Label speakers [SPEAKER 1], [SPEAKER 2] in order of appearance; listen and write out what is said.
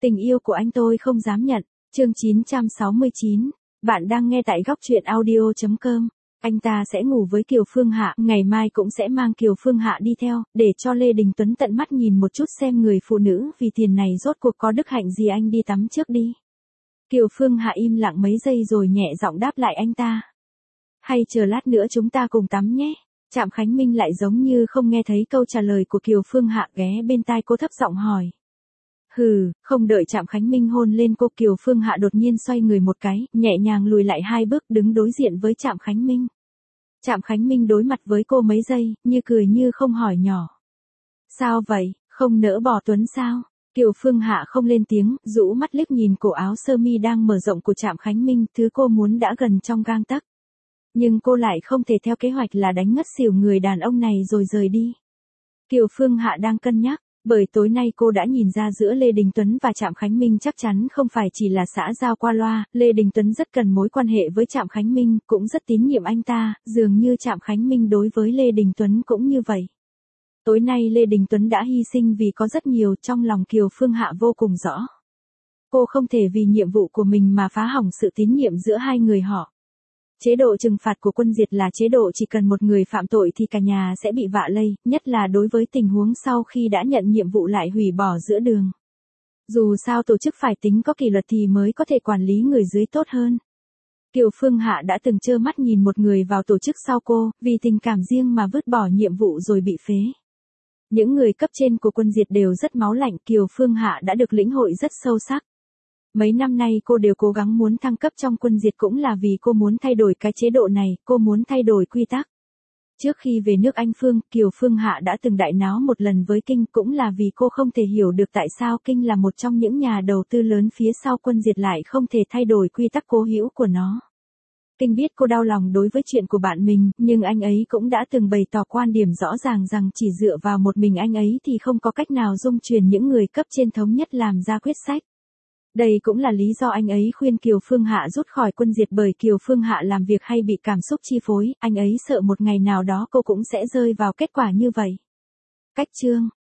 [SPEAKER 1] Tình yêu của anh tôi không dám nhận. Chương 969. Bạn đang nghe tại góc truyện audio.com. Anh ta sẽ ngủ với Kiều Phương Hạ, ngày mai cũng sẽ mang Kiều Phương Hạ đi theo, để cho Lê Đình Tuấn tận mắt nhìn một chút xem người phụ nữ vì tiền này rốt cuộc có đức hạnh gì. Anh đi tắm trước đi. Kiều Phương Hạ im lặng mấy giây rồi nhẹ giọng đáp lại anh ta. Hay chờ lát nữa chúng ta cùng tắm nhé. Trạm Khánh Minh lại giống như không nghe thấy câu trả lời của Kiều Phương Hạ, ghé bên tai cô thấp giọng hỏi. Không đợi Trạm Khánh Minh hôn lên cô, Kiều Phương Hạ đột nhiên xoay người một cái, nhẹ nhàng lùi lại 2 bước đứng đối diện với Trạm Khánh Minh. Trạm Khánh Minh đối mặt với cô mấy giây, như cười như không, hỏi nhỏ. Sao vậy, không nỡ bỏ Tuấn sao? Kiều Phương Hạ không lên tiếng, rũ mắt liếc nhìn cổ áo sơ mi đang mở rộng của Trạm Khánh Minh, thứ cô muốn đã gần trong gang tấc. Nhưng cô lại không thể theo kế hoạch là đánh ngất xỉu người đàn ông này rồi rời đi. Kiều Phương Hạ đang cân nhắc, bởi tối nay cô đã nhìn ra giữa Lê Đình Tuấn và Trạm Khánh Minh chắc chắn không phải chỉ là xã giao qua loa, Lê Đình Tuấn rất cần mối quan hệ với Trạm Khánh Minh, cũng rất tín nhiệm anh ta, dường như Trạm Khánh Minh đối với Lê Đình Tuấn cũng như vậy. Tối nay Lê Đình Tuấn đã hy sinh vì có rất nhiều, trong lòng Kiều Phương Hạ vô cùng rõ. Cô không thể vì nhiệm vụ của mình mà phá hỏng sự tín nhiệm giữa hai người họ. Chế độ trừng phạt của quân diệt là chế độ chỉ cần một người phạm tội thì cả nhà sẽ bị vạ lây, nhất là đối với tình huống sau khi đã nhận nhiệm vụ lại hủy bỏ giữa đường. Dù sao tổ chức phải tính có kỷ luật thì mới có thể quản lý người dưới tốt hơn. Kiều Phương Hạ đã từng trơ mắt nhìn một người vào tổ chức sau cô, vì tình cảm riêng mà vứt bỏ nhiệm vụ rồi bị phế. Những người cấp trên của quân diệt đều rất máu lạnh, Kiều Phương Hạ đã được lĩnh hội rất sâu sắc. Mấy năm nay cô đều cố gắng muốn thăng cấp trong quân diệt cũng là vì cô muốn thay đổi cái chế độ này, cô muốn thay đổi quy tắc. Trước khi về nước Anh Phương, Kiều Phương Hạ đã từng đại náo một lần với Kinh, cũng là vì cô không thể hiểu được tại sao Kinh là một trong những nhà đầu tư lớn phía sau quân diệt lại không thể thay đổi quy tắc cố hữu của nó. Kinh biết cô đau lòng đối với chuyện của bạn mình, nhưng anh ấy cũng đã từng bày tỏ quan điểm rõ ràng rằng chỉ dựa vào một mình anh ấy thì không có cách nào dung truyền những người cấp trên thống nhất làm ra quyết sách. Đây cũng là lý do anh ấy khuyên Kiều Phương Hạ rút khỏi quân diệt, bởi Kiều Phương Hạ làm việc hay bị cảm xúc chi phối, anh ấy sợ một ngày nào đó cô cũng sẽ rơi vào kết quả như vậy. Cách chương